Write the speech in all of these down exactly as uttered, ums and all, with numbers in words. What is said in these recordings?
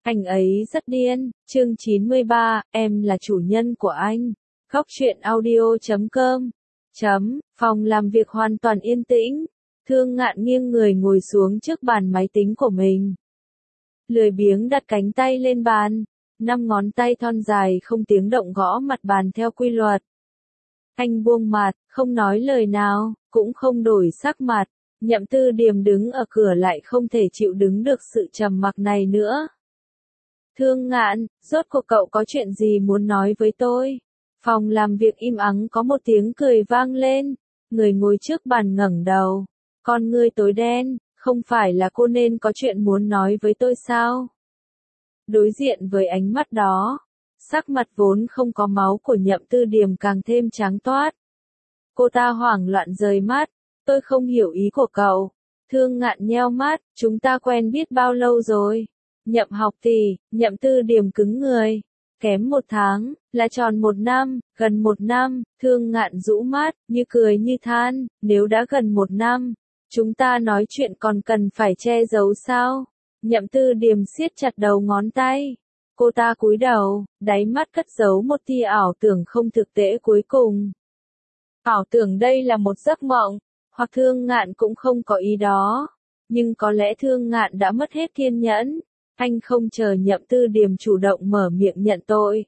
Anh ấy rất điên. Chương chín mươi ba, em là chủ nhân của anh. Góc truyện audio chấm com. Chấm, phòng làm việc hoàn toàn yên tĩnh. Thương Ngạn nghiêng người ngồi xuống trước bàn máy tính của mình. Lười biếng đặt cánh tay lên bàn. Năm ngón tay thon dài không tiếng động gõ mặt bàn theo quy luật. Anh buông mặt, không nói lời nào, cũng không đổi sắc mặt. Nhậm Tư Điềm đứng ở cửa lại không thể chịu đứng được sự trầm mặc này nữa. Thương Ngạn, rốt cuộc cậu có chuyện gì muốn nói với tôi? Phòng làm việc im ắng có một tiếng cười vang lên. Người ngồi trước bàn ngẩng đầu. Con ngươi tối đen, không phải là cô nên có chuyện muốn nói với tôi sao? Đối diện với ánh mắt đó, sắc mặt vốn không có máu của Nhậm Tư Điềm càng thêm trắng toát. Cô ta hoảng loạn rời mắt. Tôi không hiểu ý của cậu. Thương Ngạn nheo mắt, chúng ta quen biết bao lâu rồi? Nhậm học tỷ, Nhậm Tư Điềm cứng người. Kém một tháng, là tròn một năm, gần một năm, Thương Ngạn rũ mắt, như cười như than, nếu đã gần một năm, chúng ta nói chuyện còn cần phải che giấu sao? Nhậm Tư Điềm siết chặt đầu ngón tay. Cô ta cúi đầu, đáy mắt cất giấu một tia ảo tưởng không thực tế cuối cùng. Ảo tưởng đây là một giấc mộng, hoặc Thương Ngạn cũng không có ý đó. Nhưng có lẽ Thương Ngạn đã mất hết kiên nhẫn. Anh không chờ Nhậm Tư Điềm chủ động mở miệng nhận tội.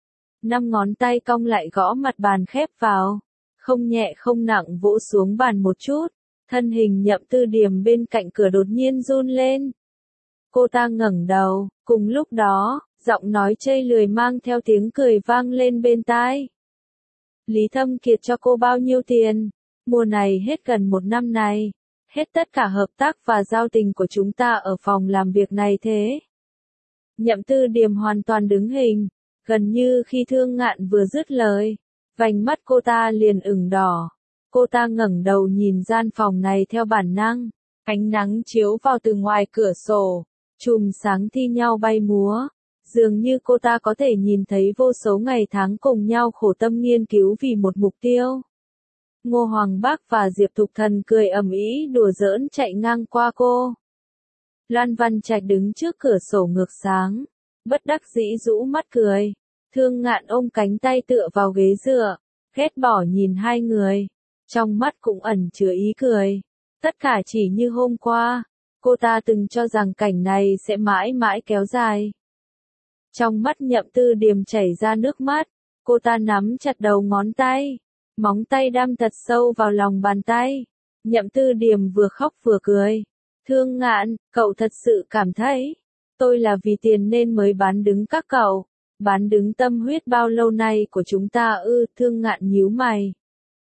Năm ngón tay cong lại gõ mặt bàn khép vào. Không nhẹ không nặng vỗ xuống bàn một chút. Thân hình Nhậm Tư Điềm bên cạnh cửa đột nhiên run lên. Cô ta ngẩng đầu, cùng lúc đó, giọng nói chây lười mang theo tiếng cười vang lên bên tai. Lý Thâm Kiệt cho cô bao nhiêu tiền? Mùa này hết gần một năm này. Hết tất cả hợp tác và giao tình của chúng ta ở phòng làm việc này thế. Nhậm Tư Điềm hoàn toàn đứng hình, gần như khi Thương Ngạn vừa dứt lời, vành mắt cô ta liền ửng đỏ. Cô ta ngẩng đầu nhìn gian phòng này theo bản năng, ánh nắng chiếu vào từ ngoài cửa sổ, chùm sáng thi nhau bay múa, dường như cô ta có thể nhìn thấy vô số ngày tháng cùng nhau khổ tâm nghiên cứu vì một mục tiêu. Ngô Hoàng Bác và Diệp Thục Thần cười ầm ĩ đùa giỡn chạy ngang qua cô. Loan Văn Trạch đứng trước cửa sổ ngược sáng, bất đắc dĩ rũ mắt cười. Thương Ngạn ôm cánh tay tựa vào ghế dựa, ghét bỏ nhìn hai người, trong mắt cũng ẩn chứa ý cười. Tất cả chỉ như hôm qua, cô ta từng cho rằng cảnh này sẽ mãi mãi kéo dài. Trong mắt Nhậm Tư Điềm chảy ra nước mắt, cô ta nắm chặt đầu ngón tay. Móng tay đâm thật sâu vào lòng bàn tay. Nhậm Tư Điềm vừa khóc vừa cười. Thương Ngạn, cậu thật sự cảm thấy, tôi là vì tiền nên mới bán đứng các cậu, bán đứng tâm huyết bao lâu nay của chúng ta ư? Thương Ngạn nhíu mày.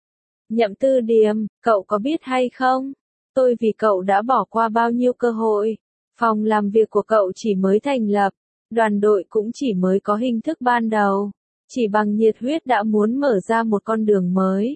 Nhậm Tư Điềm, cậu có biết hay không? Tôi vì cậu đã bỏ qua bao nhiêu cơ hội. Phòng làm việc của cậu chỉ mới thành lập, đoàn đội cũng chỉ mới có hình thức ban đầu. Chỉ bằng nhiệt huyết đã muốn mở ra một con đường mới.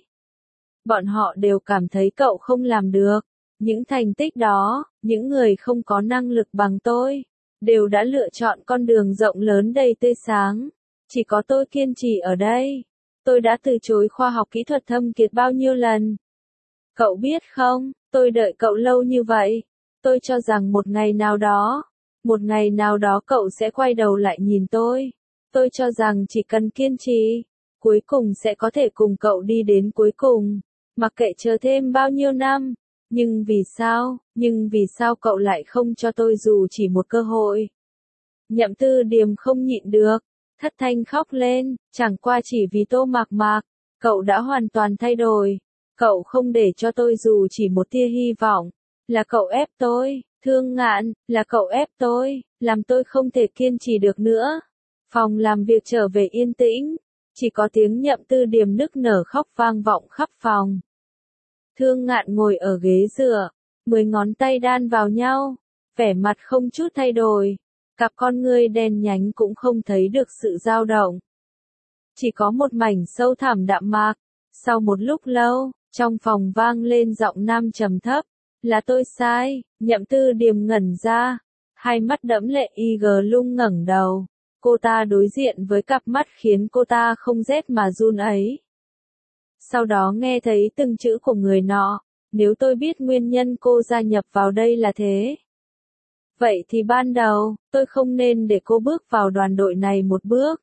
Bọn họ đều cảm thấy cậu không làm được. Những thành tích đó, những người không có năng lực bằng tôi, đều đã lựa chọn con đường rộng lớn đầy tươi sáng. Chỉ có tôi kiên trì ở đây. Tôi đã từ chối khoa học kỹ thuật thâm kiệt bao nhiêu lần. Cậu biết không, tôi đợi cậu lâu như vậy. Tôi cho rằng một ngày nào đó, một ngày nào đó cậu sẽ quay đầu lại nhìn tôi. Tôi cho rằng chỉ cần kiên trì, cuối cùng sẽ có thể cùng cậu đi đến cuối cùng, mặc kệ chờ thêm bao nhiêu năm. Nhưng vì sao, nhưng vì sao cậu lại không cho tôi dù chỉ một cơ hội? Nhậm Tư Điềm không nhịn được, thất thanh khóc lên, chẳng qua chỉ vì Tô Mạc Mạc, cậu đã hoàn toàn thay đổi. Cậu không để cho tôi dù chỉ một tia hy vọng, là cậu ép tôi, Thương Ngạn, là cậu ép tôi, làm tôi không thể kiên trì được nữa. Phòng làm việc trở về yên tĩnh, chỉ có tiếng Nhậm Tư Điềm nức nở khóc vang vọng khắp phòng. Thương Ngạn ngồi ở ghế dựa, mười ngón tay đan vào nhau, vẻ mặt không chút thay đổi, cặp con ngươi đen nhánh cũng không thấy được sự dao động. Chỉ có một mảnh sâu thẳm đạm mạc. Sau một lúc lâu, trong phòng vang lên giọng nam trầm thấp, là tôi sai. Nhậm Tư Điềm ngẩn ra, hai mắt đẫm lệ y gờ lung ngẩng đầu. Cô ta đối diện với cặp mắt khiến cô ta không rét mà run ấy. Sau đó nghe thấy từng chữ của người nọ, nếu tôi biết nguyên nhân cô gia nhập vào đây là thế. Vậy thì ban đầu, tôi không nên để cô bước vào đoàn đội này một bước.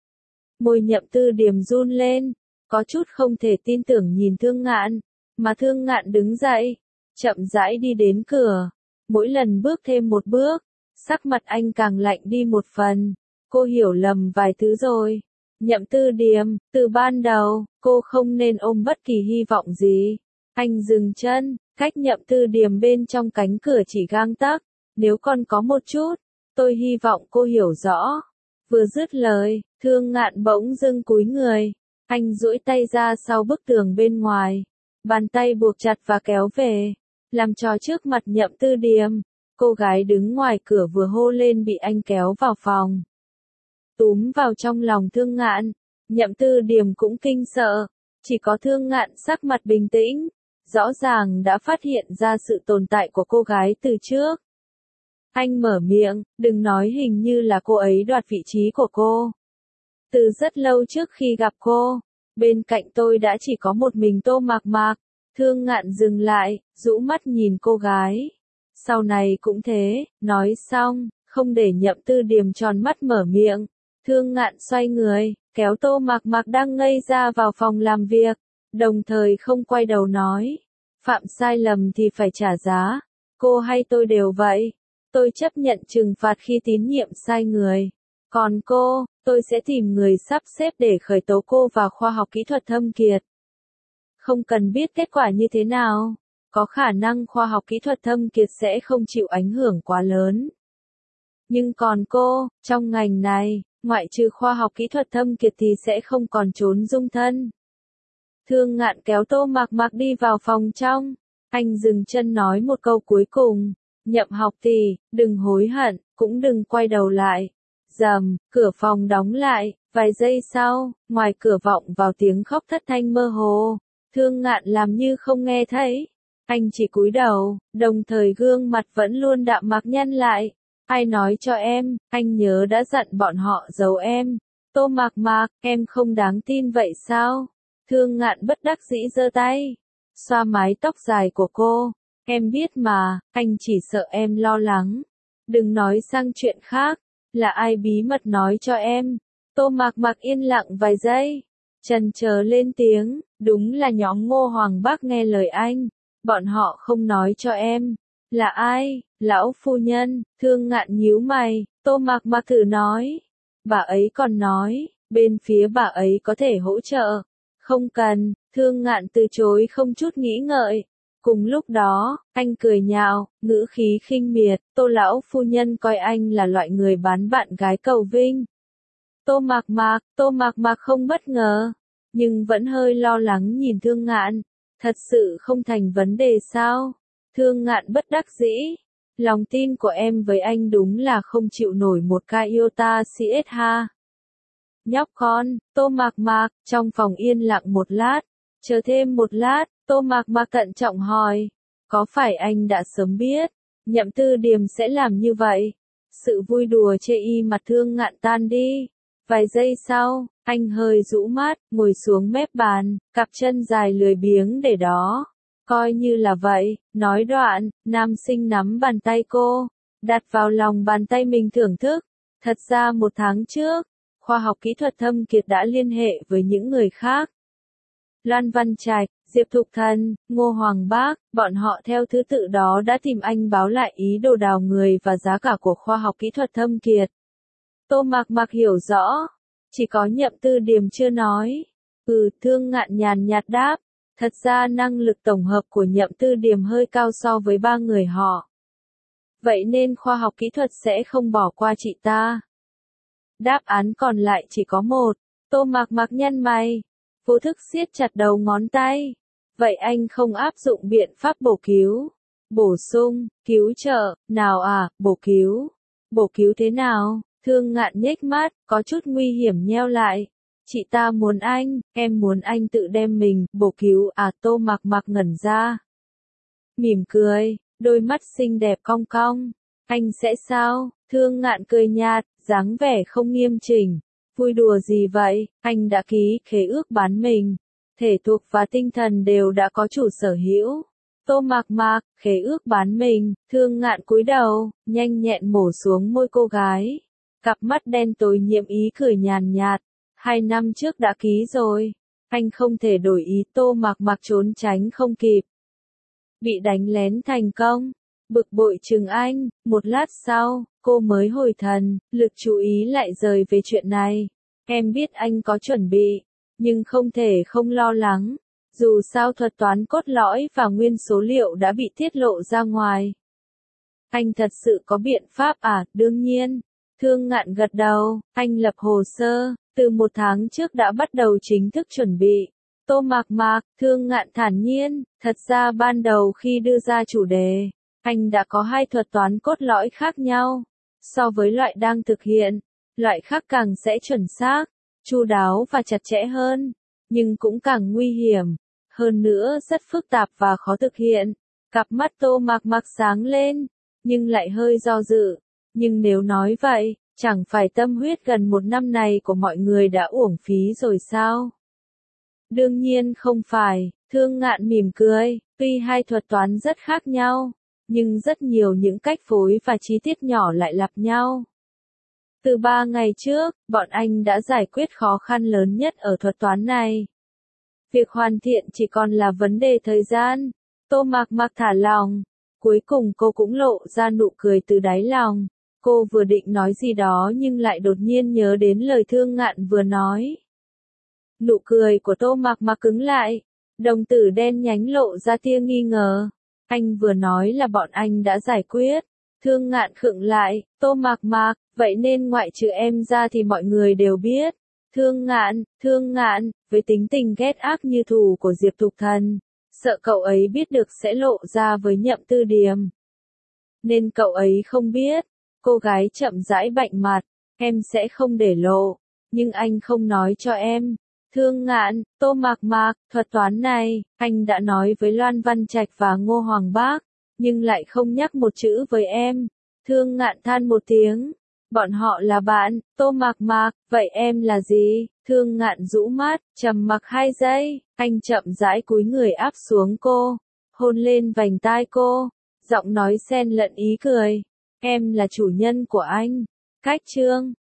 Môi Nhậm Tư Điềm run lên, có chút không thể tin tưởng nhìn Thương Ngạn, mà Thương Ngạn đứng dậy, chậm rãi đi đến cửa. Mỗi lần bước thêm một bước, sắc mặt anh càng lạnh đi một phần. Cô hiểu lầm vài thứ rồi. Nhậm Tư Điềm, từ ban đầu, cô không nên ôm bất kỳ hy vọng gì. Anh dừng chân, cách Nhậm Tư Điềm bên trong cánh cửa chỉ gang tấc. Nếu còn có một chút, tôi hy vọng cô hiểu rõ. Vừa dứt lời, Thương Ngạn bỗng dưng cúi người. Anh duỗi tay ra sau bức tường bên ngoài. Bàn tay buộc chặt và kéo về. Làm trò trước mặt Nhậm Tư Điềm. Cô gái đứng ngoài cửa vừa hô lên bị anh kéo vào phòng. Túm vào trong lòng Thương Ngạn. Nhậm Tư Điềm cũng kinh sợ. Chỉ có Thương Ngạn sắc mặt bình tĩnh. Rõ ràng đã phát hiện ra sự tồn tại của cô gái từ trước. Anh mở miệng, đừng nói hình như là cô ấy đoạt vị trí của cô. Từ rất lâu trước khi gặp cô, bên cạnh tôi đã chỉ có một mình Tô Mạc Mạc. Thương Ngạn dừng lại, rũ mắt nhìn cô gái. Sau này cũng thế, nói xong, không để Nhậm Tư Điềm tròn mắt mở miệng. Thương Ngạn xoay người, kéo Tô Mạc Mạc đang ngây ra vào phòng làm việc, đồng thời không quay đầu nói. Phạm sai lầm thì phải trả giá, cô hay tôi đều vậy. Tôi chấp nhận trừng phạt khi tín nhiệm sai người. Còn cô, tôi sẽ tìm người sắp xếp để khởi tố cô vào khoa học kỹ thuật Thâm Kiệt. Không cần biết kết quả như thế nào, có khả năng khoa học kỹ thuật Thâm Kiệt sẽ không chịu ảnh hưởng quá lớn. Nhưng còn cô, trong ngành này, ngoại trừ khoa học kỹ thuật Thâm Kiệt thì sẽ không còn trốn dung thân. Thương Ngạn kéo Tô Mạc Mạc đi vào phòng trong. Anh dừng chân nói một câu cuối cùng. Nhậm học tỷ, đừng hối hận, cũng đừng quay đầu lại. Rầm, cửa phòng đóng lại, vài giây sau, ngoài cửa vọng vào tiếng khóc thất thanh mơ hồ. Thương Ngạn làm như không nghe thấy. Anh chỉ cúi đầu, đồng thời gương mặt vẫn luôn đạm mạc nhăn lại. Ai nói cho em, anh nhớ đã dặn bọn họ giấu em. Tô Mạc Mạc, em không đáng tin vậy sao? Thương Ngạn bất đắc dĩ giơ tay, xoa mái tóc dài của cô. Em biết mà, anh chỉ sợ em lo lắng. Đừng nói sang chuyện khác, là ai bí mật nói cho em. Tô Mạc Mạc yên lặng vài giây, chần chờ lên tiếng, đúng là nhóm Ngô Hoàng Bắc nghe lời anh. Bọn họ không nói cho em. Là ai? Lão phu nhân. Thương Ngạn nhíu mày. Tô Mạc Mạc thử nói. Bà ấy còn nói, bên phía bà ấy có thể hỗ trợ. Không cần. Thương Ngạn từ chối không chút nghĩ ngợi. Cùng lúc đó, anh cười nhạo, ngữ khí khinh miệt. Tô lão phu nhân coi anh là loại người bán bạn gái cầu vinh. Tô Mạc Mạc, Tô Mạc Mạc không bất ngờ, nhưng vẫn hơi lo lắng nhìn Thương Ngạn. Thật sự không thành vấn đề sao? Thương Ngạn bất đắc dĩ. Lòng tin của em với anh đúng là không chịu nổi một ca iota xê ét ha. Nhóc con, Tô Mạc Mạc, trong phòng yên lặng một lát. Chờ thêm một lát, Tô Mạc Mạc thận trọng hỏi. Có phải anh đã sớm biết, Nhậm Tư Điềm sẽ làm như vậy? Sự vui đùa chê y mặt Thương Ngạn tan đi. Vài giây sau, anh hơi rũ mắt, ngồi xuống mép bàn, cặp chân dài lười biếng để đó. Coi như là vậy, nói đoạn, nam sinh nắm bàn tay cô, đặt vào lòng bàn tay mình thưởng thức. Thật ra một tháng trước, khoa học kỹ thuật Thâm Kiệt đã liên hệ với những người khác. Loan Văn Trạch, Diệp Thục Thần, Ngô Hoàng Bác, bọn họ theo thứ tự đó đã tìm anh báo lại ý đồ đào người và giá cả của khoa học kỹ thuật Thâm Kiệt. Tô Mạc Mạc hiểu rõ, chỉ có Nhậm Tư Điềm chưa nói. Ừ, Thương Ngạn nhàn nhạt đáp, thật ra năng lực tổng hợp của Nhậm Tư Điềm hơi cao so với ba người họ. Vậy nên khoa học kỹ thuật sẽ không bỏ qua chị ta. Đáp án còn lại chỉ có một. Tô Mạc Mạc nhăn mày, vô thức siết chặt đầu ngón tay. Vậy anh không áp dụng biện pháp bổ cứu, bổ sung, cứu trợ, nào à, bổ cứu. Bổ cứu thế nào? Thương Ngạn nhếch mắt, có chút nguy hiểm nheo lại. Chị ta muốn anh, em muốn anh tự đem mình, bổ cứu à? Tô Mạc Mạc ngẩn ra. Mỉm cười, đôi mắt xinh đẹp cong cong. Anh sẽ sao? Thương Ngạn cười nhạt, dáng vẻ không nghiêm chỉnh. Vui đùa gì vậy? Anh đã ký khế ước bán mình. Thể thuộc và tinh thần đều đã có chủ sở hữu. Tô Mạc Mạc, khế ước bán mình, Thương Ngạn cúi đầu, nhanh nhẹn mổ xuống môi cô gái. Cặp mắt đen tối nhiễm ý cười nhàn nhạt. Hai năm trước đã ký rồi. Anh không thể đổi ý. Tô Mạc Mạc trốn tránh không kịp. Bị đánh lén thành công. Bực bội chừng anh. Một lát sau, cô mới hồi thần, lực chú ý lại rời về chuyện này. Em biết anh có chuẩn bị, nhưng không thể không lo lắng. Dù sao thuật toán cốt lõi và nguyên số liệu đã bị tiết lộ ra ngoài. Anh thật sự có biện pháp à? Đương nhiên. Thương Ngạn gật đầu, anh lập hồ sơ, từ một tháng trước đã bắt đầu chính thức chuẩn bị. Tô Mạc Mạc, Thương Ngạn thản nhiên, thật ra ban đầu khi đưa ra chủ đề, anh đã có hai thuật toán cốt lõi khác nhau. So với loại đang thực hiện, loại khác càng sẽ chuẩn xác, chu đáo và chặt chẽ hơn, nhưng cũng càng nguy hiểm. Hơn nữa rất phức tạp và khó thực hiện. Cặp mắt Tô Mạc Mạc sáng lên, nhưng lại hơi do dự. Nhưng nếu nói vậy, chẳng phải tâm huyết gần một năm này của mọi người đã uổng phí rồi sao? Đương nhiên không phải, Thương Ngạn mỉm cười, tuy hai thuật toán rất khác nhau, nhưng rất nhiều những cách phối và chi tiết nhỏ lại lặp nhau. Từ ba ngày trước, bọn anh đã giải quyết khó khăn lớn nhất ở thuật toán này. Việc hoàn thiện chỉ còn là vấn đề thời gian. Tô Mạc Mạc thả lòng. Cuối cùng cô cũng lộ ra nụ cười từ đáy lòng. Cô vừa định nói gì đó nhưng lại đột nhiên nhớ đến lời Thương Ngạn vừa nói. Nụ cười của Tô Mạc Mạc cứng lại. Đồng tử đen nhánh lộ ra tia nghi ngờ. Anh vừa nói là bọn anh đã giải quyết. Thương Ngạn khựng lại. Tô Mạc Mạc, vậy nên ngoại trừ em ra thì mọi người đều biết. Thương Ngạn, Thương Ngạn, với tính tình ghét ác như thù của Diệp Thục Thần, sợ cậu ấy biết được sẽ lộ ra với Nhậm Tư Điềm. Nên cậu ấy không biết. Cô gái chậm rãi bạnh mặt, em sẽ không để lộ, nhưng anh không nói cho em. Thương Ngạn, Tô Mạc Mạc, thuật toán này, anh đã nói với Loan Văn Trạch và Ngô Hoàng Bác, nhưng lại không nhắc một chữ với em. Thương Ngạn than một tiếng. Bọn họ là bạn. Tô Mạc Mạc, vậy em là gì? Thương Ngạn rũ mắt, trầm mặc hai giây, anh chậm rãi cúi người áp xuống cô, hôn lên vành tai cô, giọng nói xen lẫn ý cười. Em là chủ nhân của anh. Cách chương